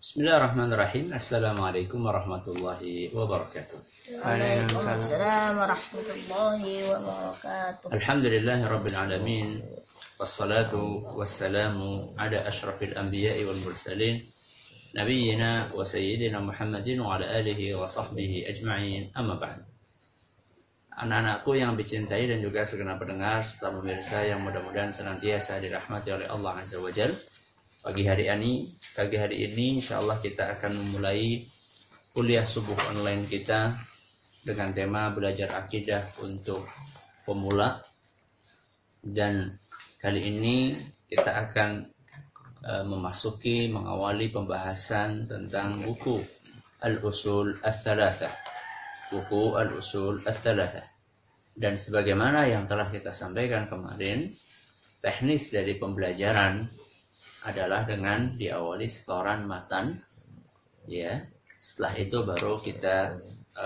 Bismillahirrahmanirrahim. Assalamualaikum warahmatullahi wabarakatuh. Waalaikumsalam warahmatullahi wabarakatuh. Alhamdulillahirabbil alamin. Wassalatu wassalamu ala asyrafil anbiya'i wal mursalin nabiyyina wa sayyidina Muhammadin wa ala alihi wa sahbihi ajma'in. Amma ba'd. Anak-anakku yang dicintai dan juga segenap pendengar serta pemirsa yang mudah-mudahan senantiasa dirahmati oleh Allah Azza wa Jalla. Pagi hari ini insyaallah kita akan memulai kuliah subuh online kita dengan tema belajar akidah untuk pemula. Dan kali ini kita akan mengawali pembahasan tentang buku Al-Usul Ats-Tsalatsah. Buku Al-Usul Ats-Tsalatsah. Dan sebagaimana yang telah kita sampaikan kemarin, teknis dari pembelajaran adalah dengan diawali setoran matan, ya. Setelah itu baru kita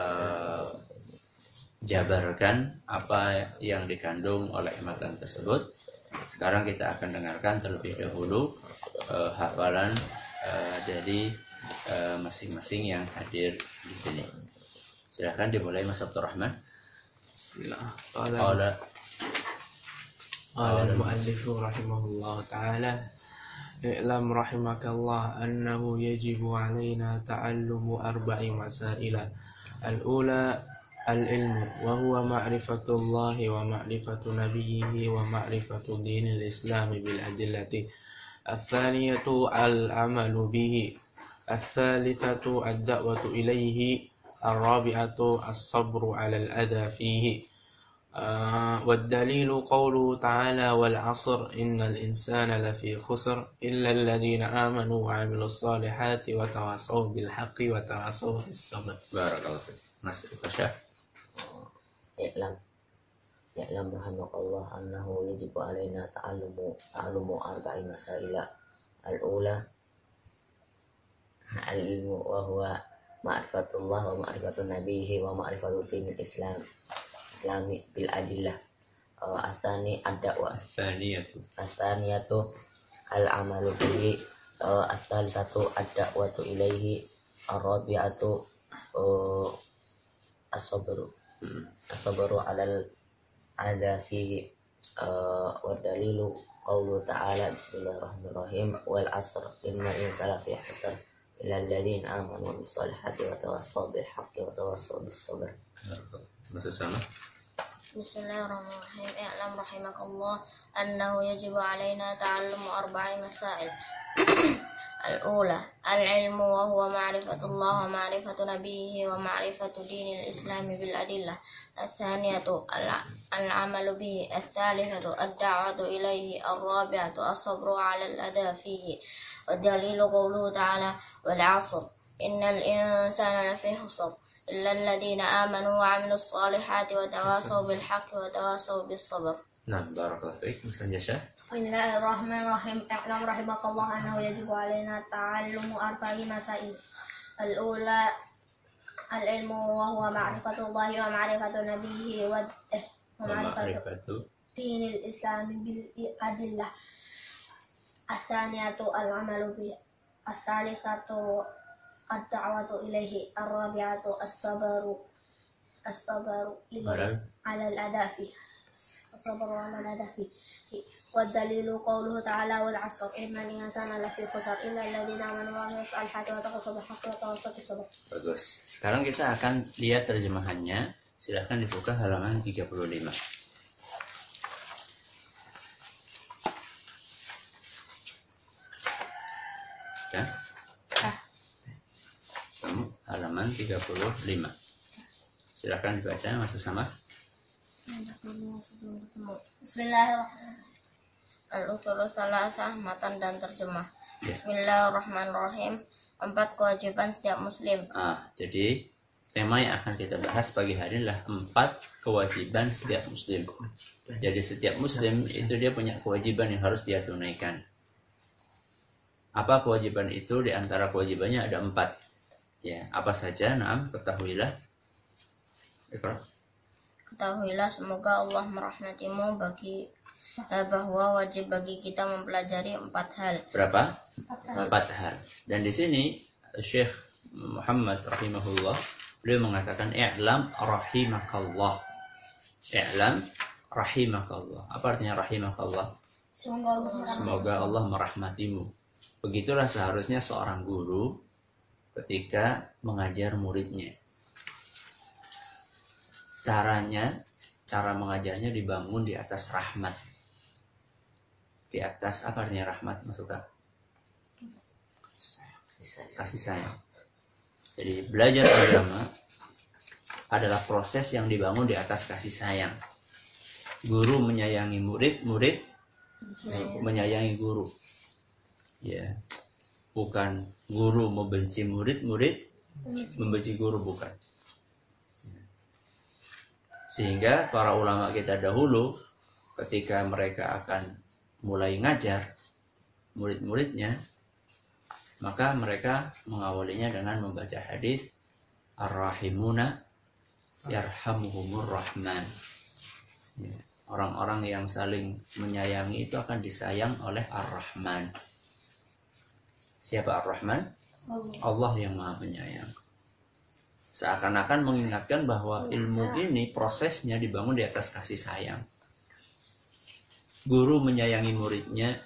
jabarkan apa yang dikandung oleh matan tersebut. Sekarang kita akan dengarkan terlebih dahulu hafalan dari masing-masing yang hadir di sini. Silakan dimulai Mas Abdul Rahman. Bismillah. Qala al-muallif rahimahullah ta'ala i'lam rahimakallah annahu yajibu alaina ta'allumu arba'i masaila. Al-ula al-ilmu wa huwa ma'rifatullahi wa ma'rifatu nabiyhi wa ma'rifatu dinil islam bil adillati. Al-thaniyatu al-amalu bihi. Al-thalithatu ad-da'watu ilayhi. Al-rabi'atu as-sabru 'ala al-adha fihi. والدليل قوله تعالى والعصر إن الإنسان لفي خسر إلا الذين آمنوا وعملوا الصالحات وتواصوا بالحق وتواصوا بالصبر. بارك الله فيك. Mas Basya. I'lam rahimakallah annahu yajibu alaina ta'allumu arba'i masaila. Al-ula al-ilmu wa huwa ma'rifatullah wa ma'rifatu nabiyhi wa ma'rifatu dinil islam islami bil adillah. Asani ad-da'wah. Asaniyatu al-amalu bihi. As-salisatu ad-da'watu ilaihi. Ar-rabi'atu as-sabru. As-sabru 'alal adha fihi. Wa dalilu qawlu ta'ala bismillahirrahmanirrahim wal 'asr innal insana lafi khusr illa alladziina aamanu wa 'amilus shalihati wa tawassaw bil haqqi wa tawassaw bis sabr. Bismillahirrahmanirrahim. I'lam rahimakallah annahu yajibu alaina ta'allumu arba'i masail. Al-ula al-ilmu wa huwa ma'rifatullah wa ma'rifatu nabiyhi wa ma'rifatu dinil islam bil adillah. As-saniyatu al-amalu bihi. As-salisatu ad-da'watu ilayhi. Ar-rabi'atu as-sabru 'ala al-adha fihi. Wa dalilu qawluhu ta'ala wal 'asr innal insana lafi khusr إلا الذين آمنوا وعملوا الصالحات وتواصوا بالحق وتواصوا بالصبر. نعم بارك الله فيك. Mas Anjasya. Bismillahirrahmanirrahim. I'lam rahimakallah annahu yajibu alaina ta'allumu arba'i masail. Al-ula al-ilmu wa huwa ma'rifatullahi wa ma'rifatu nabiyhi wa ma'rifatu dinil islami bil adillah. As-saniyatu al-amalu bihi. As-salisatu ad-da'watu ilaihi. Ar-rabi'atu as-sabru ilaihi 'ala al-adafi. As-sabru 'ala al-adafi. Wa dalilu qawluhu ta'ala wal 'asr innal insana lafi khusr illa alladziina aamanu wa 'amilus shalihati wa tawassaw bil haqqi wa tawassaw bis sabr. Bagus. Sekarang kita akan lihat terjemahannya. Silakan dibuka halaman 35. Ya. Halaman 35. Silakan dibaca Mas Usama. Bismillahirrahmanirrahim. Al-Usul Ats-Tsalatsah, matan dan terjemah. Bismillahirrahmanirrahim. 4 kewajiban setiap muslim. Jadi tema yang akan kita bahas pagi hari adalah 4 kewajiban setiap muslim. Jadi setiap muslim itu dia punya kewajiban yang harus dia tunaikan. Apa kewajiban itu? Di antara kewajibannya ada 4. Ya, apa saja? Naam, ketahuilah. Iqra. Ketahuilah semoga Allah merahmatimu bahwa wajib bagi kita mempelajari 4 hal. Berapa? 4 hal. Dan di sini Syekh Muhammad rahimahullah, beliau mengatakan i'lam rahimakallah. I'lam rahimakallah. Apa artinya rahimakallah? Semoga Allah merahmatimu. Begitulah seharusnya seorang guru ketika mengajar muridnya. Cara mengajarnya dibangun di atas rahmat. Di atas apa artinya rahmat, Mas Uka? Kasih sayang. Jadi belajar agama adalah proses yang dibangun di atas kasih sayang. Guru menyayangi murid, murid menyayangi guru. Ya. Bukan guru membenci murid, murid membenci guru, bukan. Sehingga para ulama kita dahulu ketika mereka akan mulai ngajar murid-muridnya, maka mereka mengawalinya dengan membaca hadis Ar-Rahimuna yarhamuhumur Rahman. Orang-orang yang saling menyayangi itu akan disayang oleh Ar-Rahman. Siapa Ar-Rahman? Allah yang Maha Penyayang. Seakan-akan mengingatkan bahwa ilmu ini prosesnya dibangun di atas kasih sayang. Guru menyayangi muridnya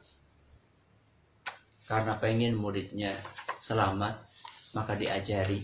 karena pengen muridnya selamat, maka diajari.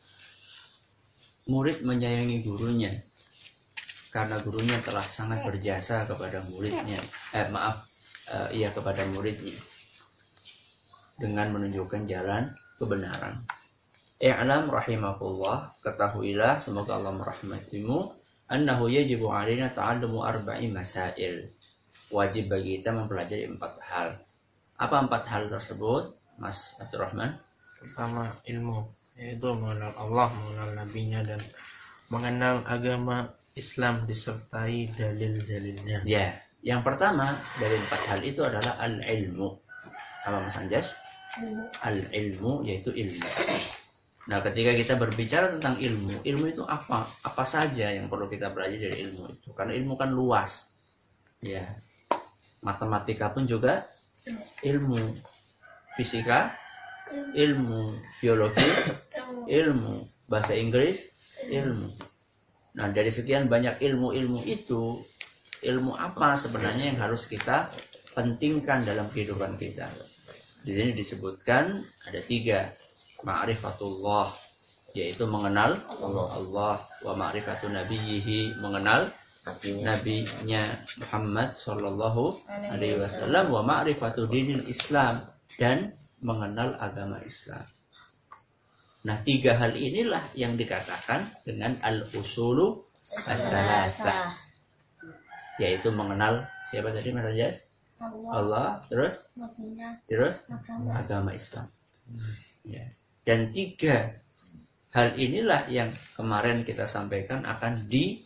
Murid menyayangi gurunya karena gurunya telah sangat berjasa kepada muridnya. Kepada muridnya dengan menunjukkan jalan kebenaran. I'lam rahimakumullah, ketahuilah semoga Allah merahmatimu, annahu yajibu 'alaina ta'allumu arba'i masail. Wajib bagi kita mempelajari 4 hal. Apa 4 hal tersebut, Mas Abdurrahman? Pertama, ilmu, yaitu mengenal Allah, mengenal nabinya, dan mengenal agama Islam disertai dalil-dalilnya. Ya, yang pertama dari 4 hal itu adalah al-ilmu. Apa Mas Anjas? Al-ilmu yaitu ilmu. Nah, ketika kita berbicara tentang ilmu, ilmu itu apa? Apa saja yang perlu kita belajar dari ilmu itu? Karena ilmu kan luas. Ya. Matematika pun juga ilmu. Fisika, ilmu. Biologi, ilmu. Bahasa Inggris, ilmu. Nah, dari sekian banyak ilmu-ilmu itu, ilmu apa sebenarnya yang harus kita pentingkan dalam kehidupan kita? Di sini disebutkan ada 3. Ma'rifatullah, yaitu mengenal Allah, wa ma'rifatu nabiyhi, mengenal nabinya Muhammad sallallahu alaihi wasallam, wa ma'rifatu dinil Islam, dan mengenal agama Islam. Nah, 3 hal inilah yang dikatakan dengan al-usulu ats-tsalatsah, yaitu mengenal siapa tadi Mas Anjas? Allah, terus agama Islam. Ya. Dan 3 hal inilah yang kemarin kita sampaikan akan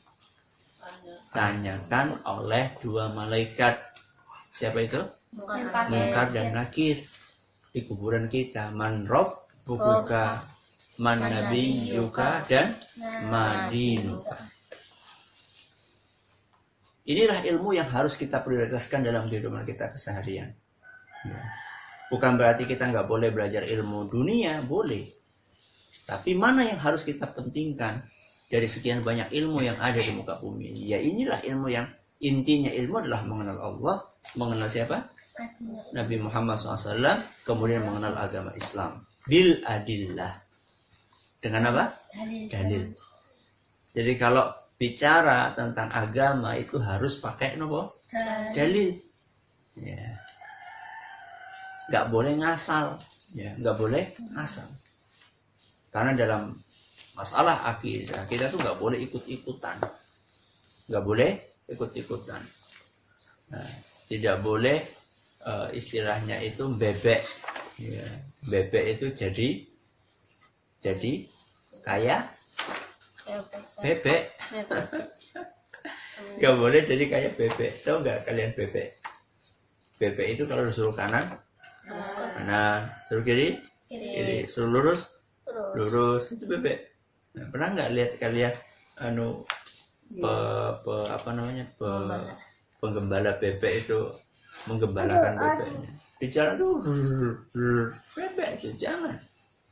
ditanyakan oleh 2 malaikat. Siapa itu? Munkar dan Nakir. Di kuburan kita. Man rabbuka, man nabiyyuka, dan madinuka. Inilah ilmu yang harus kita prioritaskan dalam kehidupan kita keseharian. Ya. Bukan berarti kita nggak boleh belajar ilmu dunia, boleh. Tapi mana yang harus kita pentingkan dari sekian banyak ilmu yang ada di muka bumi ini? Ya inilah ilmu yang intinya ilmu adalah mengenal Allah, mengenal siapa? Nabi Muhammad SAW, kemudian mengenal agama Islam. Bil adillah. Dengan apa? Dalil. Jadi kalau bicara tentang agama itu harus pakai apa? Dalil. Ya. Nggak boleh ngasal, ya, nggak boleh ngasal. Karena dalam masalah akidah kita tuh nggak boleh ikut-ikutan, nggak boleh ikut-ikutan. Nah, tidak boleh istilahnya itu bebek, ya. Bebek itu jadi kayak bebek. Nggak boleh jadi kayak bebek. Tahu nggak kalian bebek? Bebek itu kalau disuruh kanan, suruh kiri, suruh lurus, itu bebek. Nah, pernah nggak lihat kalian penggembala bebek itu menggembalakan bebeknya? Bicara tuh bebek itu jangan.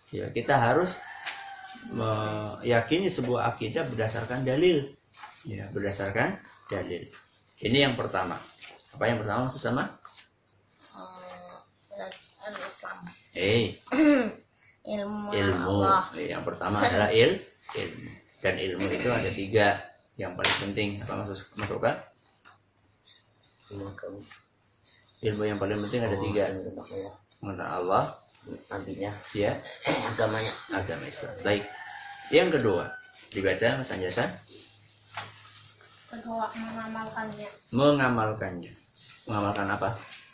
Ya, kita harus meyakini sebuah akidah berdasarkan dalil. Ya, berdasarkan dalil. Ini yang pertama. Apa yang pertama maksud sama? Al-Islam. Ilmu. Allah. Yang pertama adalah ilmu. Dan ilmu itu ada 3 yang paling penting. Apa maksud Kak? Ilmu yang paling penting ada 3. Mengenal Allah, nabinya, ya, agamanya, agama Islam. Baik. Yang kedua, dibaca Mas Anjasa. Kedua, mengamalkannya. Mengamalkannya. Mengamalkan apa?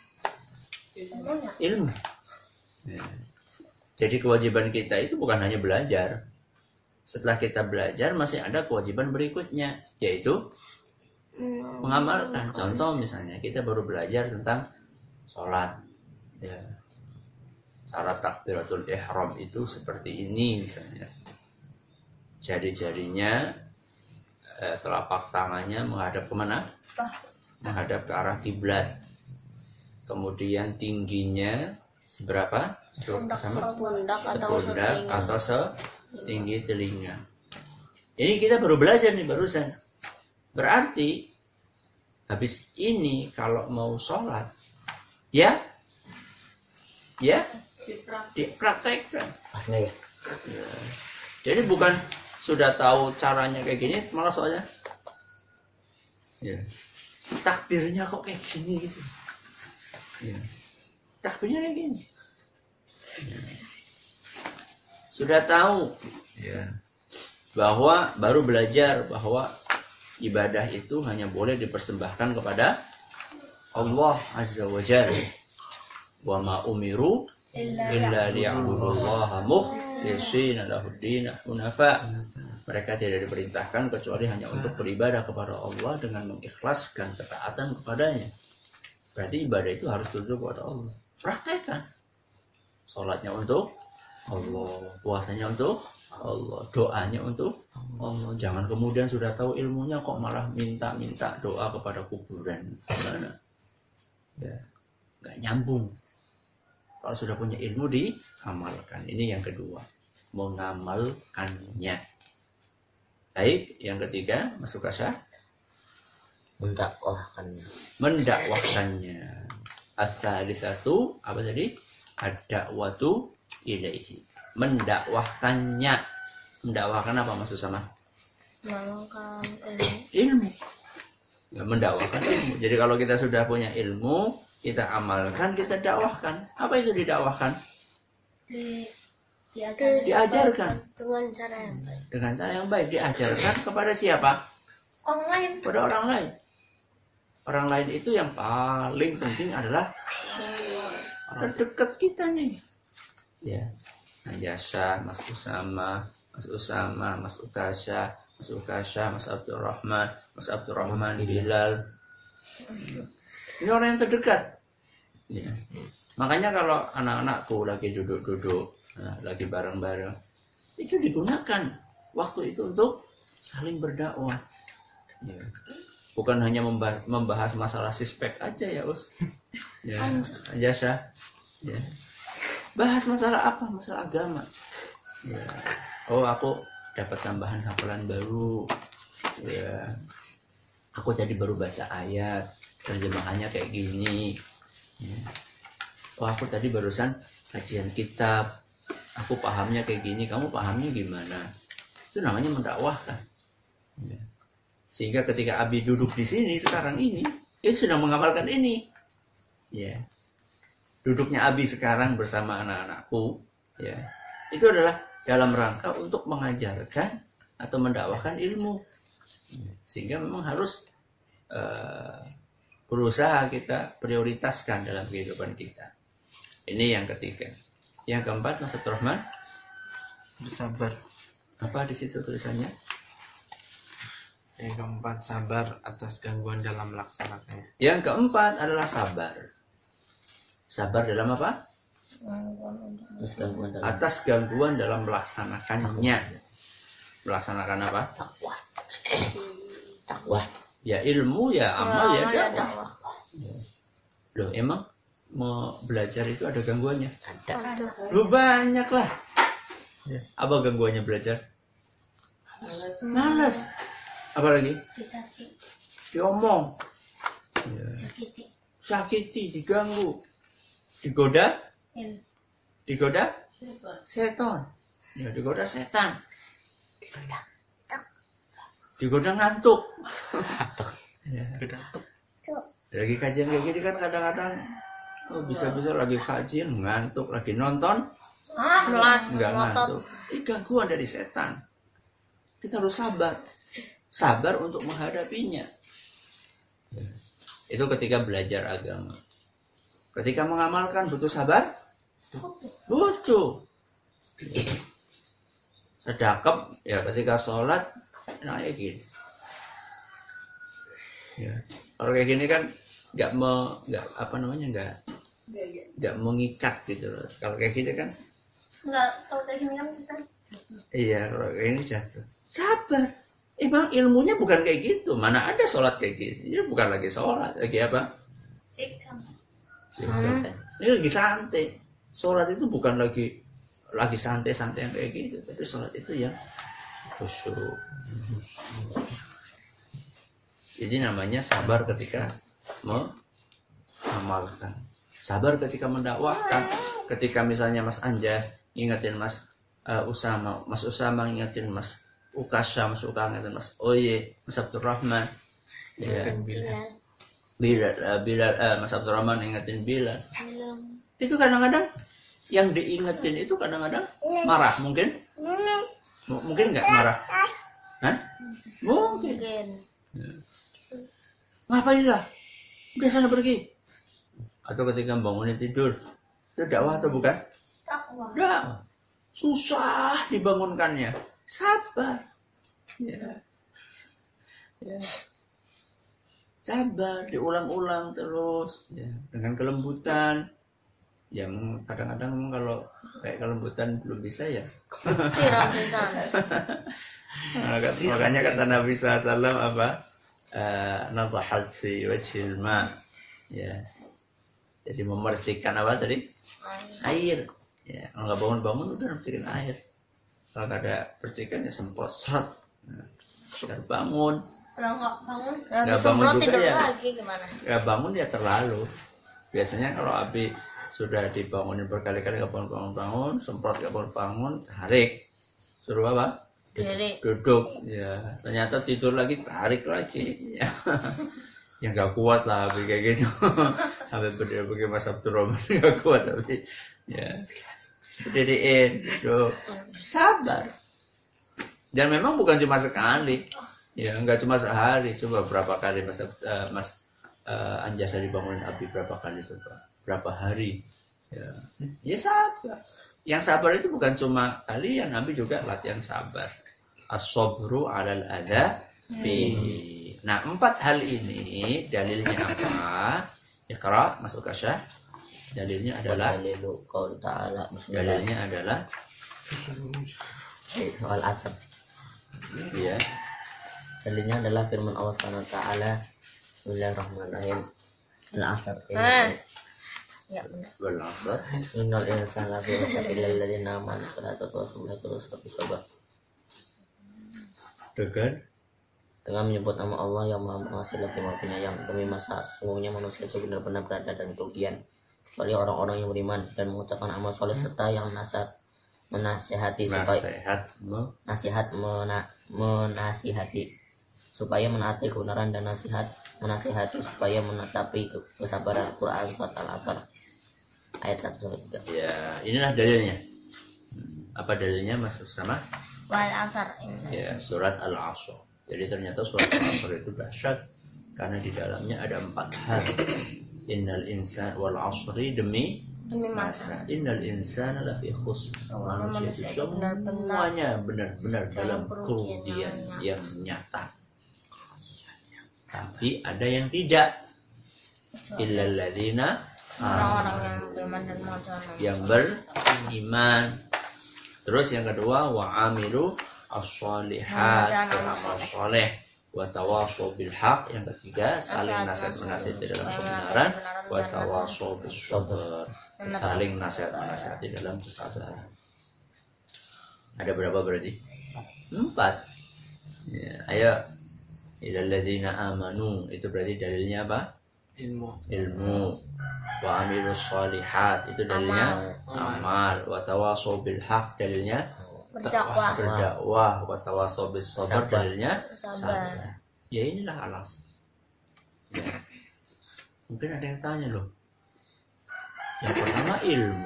Ilmu. Ya. Jadi kewajiban kita itu bukan hanya belajar. Setelah kita belajar masih ada kewajiban berikutnya, yaitu mengamalkan. Contoh misalnya kita baru belajar tentang sholat. Ya. Syarat takbiratul ihram itu seperti ini misalnya. Jari-jarinya, telapak tangannya menghadap kemana? Menghadap ke arah kiblat. Kemudian tingginya seberapa? Sepundak atau setinggi telinga. Ini kita baru belajar nih barusan. Berarti habis ini kalau mau sholat, ya dipraktekkan. Pasnya ya. Jadi bukan sudah tahu caranya kayak gini, malah soalnya ya, takbirnya kok kayak gini gitu. Ya. Takbirnya kayak gini. Ya. Sudah tahu ya, bahwa baru belajar bahwa ibadah itu hanya boleh dipersembahkan kepada Allah Azza wa Jalla. Wa ma umiru illa liya'budullaha mukhlishina lahud-din hunafa. Mereka tidak diperintahkan kecuali hanya untuk beribadah kepada Allah dengan mengikhlaskan ketaatan kepadanya. Berarti ibadah itu harus tujuan kepada Allah. Praktekkan. Salatnya untuk Allah, puasanya untuk Allah, doanya untuk Allah. Jangan kemudian sudah tahu ilmunya kok malah minta-minta doa kepada kuburan. Gimana? Ya, nggak nyambung. Kalau sudah punya ilmu diamalkan. Ini yang kedua, mengamalkannya. Baik, yang ketiga, masuk kasar. Mendakwahkannya. As-salisatu apa tadi? Ad-da'watu ilaihi. Mendakwahkannya. Mendakwahkan apa maksud sama? Mengamalkan Ilmu. Ya, mendakwahkan ilmu. Jadi kalau kita sudah punya ilmu, kita amalkan, kita dakwahkan. Apa itu didakwahkan? Diajarkan. Dengan cara yang baik. Dengan cara yang baik. Diajarkan kepada siapa? Orang lain. Pada orang lain. Orang lain itu yang paling penting adalah terdekat kita nih. Ya. Najasa, Mas Usama, Mas Ukasha, Mas Abdurrahman, Bilal. Ini orang yang terdekat. Ya. Makanya kalau anak-anakku lagi duduk-duduk, lagi bareng-bareng, itu digunakan waktu itu untuk saling berdakwah. Ya. Bukan hanya membahas masalah sispek aja ya, Us. Ya, Anjasa. Ya. Bahas masalah apa? Masalah agama. Ya. Oh, aku dapat tambahan hafalan baru. Ya. Aku tadi baru baca ayat, terjemahannya kayak gini. Ya. Oh, aku tadi barusan kajian kitab. Aku pahamnya kayak gini, kamu pahamnya gimana? Itu namanya mendakwahkan. Ya. Sehingga ketika Abi duduk di sini sekarang ini, itu sudah mengamalkan ini. Ya. Duduknya Abi sekarang bersama anak-anakku, ya. Itu adalah dalam rangka untuk mengajarkan atau mendakwahkan ilmu. Sehingga memang harus berusaha kita prioritaskan dalam kehidupan kita. Ini yang ketiga. Yang keempat, Mas Abdurrahman, Bersabar. apa di situ tulisannya? Yang keempat, sabar atas gangguan dalam melaksanakannya. Yang keempat adalah sabar. Sabar dalam apa? Atas gangguan dalam melaksanakannya. Melaksanakan apa? Takwa. Ya ilmu, ya amal, ya dakwah. Loh, emang mau belajar itu ada gangguannya? Ada. Loh, banyak lah. Apa gangguannya belajar? Malas. Apa lagi? Dicaci, Diomong. Ya. sakiti, Sakiti, diganggu. Digoda? il, Digoda? Setan. Ya, digoda setan. Digoda ngantuk. Ya. Lagi kajian kayak gini kan kadang-kadang bisa-bisa lagi kajian ngantuk, lagi nonton nggak ngantuk. Ini gangguan dari setan. Kita harus sabar. Sabar untuk menghadapinya. Itu ketika belajar agama. Ketika mengamalkan butuh sabar? Butuh. Sedekap ya ketika sholat enaknya gini. Ya. Kalau kayak gini kan nggak mengikat gitu loh. Kalau kayak gini kan kalau kayak gini kan kita iya, kalau kayak ini jatuh. Sabar. Emang ilmunya bukan kayak gitu. Mana ada sholat kayak gini? Ini bukan lagi sholat, lagi apa? Ini lagi santai. Sholat itu bukan lagi santai-santai yang kayak gitu, tapi sholat itu yang khusyuk. Jadi namanya sabar ketika mengamalkan. Sabar ketika mendakwahkan. Ketika misalnya Mas Anjas ingetin Mas Usama ingetin Mas Ukasha, Mas Uka ingetin Mas Oye, Mas Abdurrahman. Ya. Bilal, Mas Abdurrahman ingetin Bilal. Itu kadang-kadang yang diingetin itu kadang-kadang marah, mungkin nggak marah? Hah? Mungkin. Ya. Ngapain lah? Udah sana pergi. Atau ketika bangunin tidur, itu dakwah atau bukan? Dakwah. Susah dibangunkannya. Sabar. Ya. Sabar, diulang-ulang terus. Ya. Dengan kelembutan. Yang kadang-kadang kalau kayak kelembutan belum bisa ya. Makanya kata Nabi SAW apa? Nadahat fi wajhil ma. Ya. Jadi memercikan apa tadi? Air. Ya, kalau nggak bangun-bangun udah mercikan air. Kalau nggak ada percikan ya semprot seret. Nah, bangun. Kalau nggak bangun, nggak bangun juga tidur ya. lagi gimana? Nggak bangun ya terlalu. Biasanya kalau Abi sudah dibangunin berkali-kali nggak bangun-bangun, semprot nggak bangun-bangun, tarik. Suruh apa? Duduk. Ya, ternyata tidur lagi, tarik lagi. Ya. Ya nggak kuat lah Abi kayak gitu. Sampai berdiri begini Mas Abdurrahman nggak kuat tapi ya berdiriin, duduk, sabar. Dan memang bukan cuma sekali, ya nggak cuma sehari. Coba berapa kali Mas Anjasa dibangunin Abi berapa kali coba? Berapa hari? Ya sabar. Yang sabar itu bukan cuma kalian, Nabi juga latihan sabar. As-sabru 'alal adza fihi. Nah, 4 hal ini dalilnya apa? Iqra, masuk kasyah. Dalilnya adalah dalilnya adalah wal asr. Ya. Dalilnya adalah firman Allah Subhanahu wa taala, Bismillahirrahmanirrahim. Al asr. Ya benar. Wal asr. Innal insana lafi khusr illa alladziina aamanu wa tawassaw bil haqqi wa dengan menyebut nama Allah yang Maha Pengasih lagi Maha Penyayang. Demi masa sesungguhnya manusia itu benar-benar berada dalam kerugian kecuali orang-orang yang beriman dan mengucapkan amal soleh serta yang menasihati supaya menaati kebenaran dan menasihati supaya menetapi kesabaran Quran surat Al-Asr ayat 1-3. Ya, inilah dalilnya. Apa dalilnya Mas Usama? Wal asar. Ya, surat Al-Asr. Jadi ternyata surat Al-Asr itu dahsyat karena di dalamnya ada 4 hal. Innal insana wal 'asri demi masa. Innal insana lafi khusr. Manusia itu semuanya benar-benar dalam kerugian yang nyata. Tapi ada yang tidak. Illal ladzina orang-orang yang beriman dan yang beriman. Terus yang kedua wa amilu as-shalihat, amal soleh, wa tawassaw bil haq. Yang ketiga saling nasihat-menasihati dalam kebenaran, wa tawassaw bis sabr, saling nasihat-menasihati dalam kesabaran. Ada berapa berarti? 4. Ya, ayo. Ilal ladzina amanu, itu berarti dalilnya apa? Ilmu. Wa amilus shalihat, itu dalilnya amal. Wa tawashaw bil haq, dalilnya berdakwah. Wa tawashaw bis sabr, dalilnya sabar. Ya inilah alasan. Ya. Mungkin ada yang tanya loh. Yang pertama ilmu.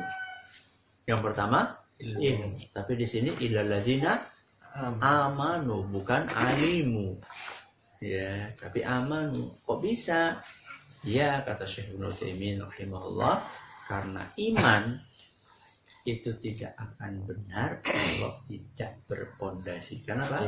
Tapi di sini ilal ladzina amanu, bukan alimu. Ya, tapi amanu. Kok bisa? Ya, kata Syekh Ibnu Utsaimin rahimahullah, karena iman itu tidak akan benar kalau tidak berpondasikan apa?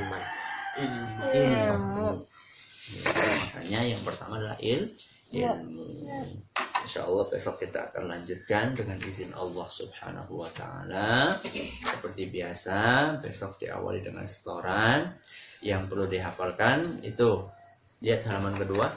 Ilmu. Ya, makanya yang pertama adalah ilmu. Insyaallah besok kita akan lanjutkan dengan izin Allah Subhanahu wa taala. Seperti biasa, besok diawali dengan setoran. Yang perlu dihafalkan itu, lihat halaman kedua.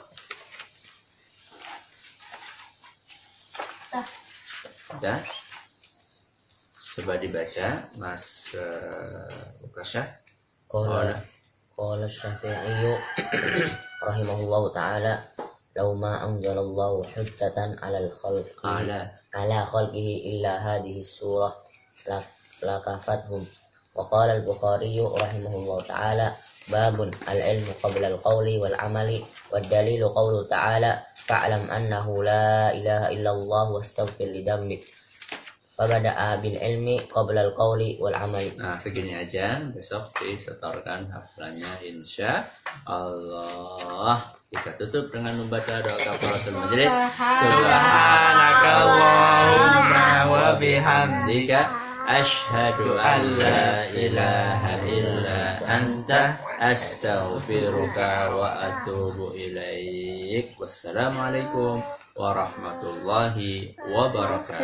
Sudah? Coba dibaca, Mas Ukasha. Qala Syafi'i rahimahullahu taala, "Law ma anzalallahu hujjatan 'alal khalqi ala khalqihi illa hadhihi surah la kafathum." Wa qala al-Bukhari rahimahullahu taala, "Babun al-ilmu qabla al-qawli wal 'amali wad dalilu qawluhu ta'ala, fa'lam annahu la ilaha illallah wastaghfir li dhanbik." Fabada'a bil ilmi qabla al-qawli wal 'amali. Nah, segini aja, besok disetorkan hafalannya insya Allah. Kita tutup dengan membaca doa kafaratul majelis. Subhanakallahumma wa bihamdika asyhadu an la ilaha illa anta astaghfiruka wa atubu ilaik. Wassalamualaikum warahmatullahi wabarakatuh.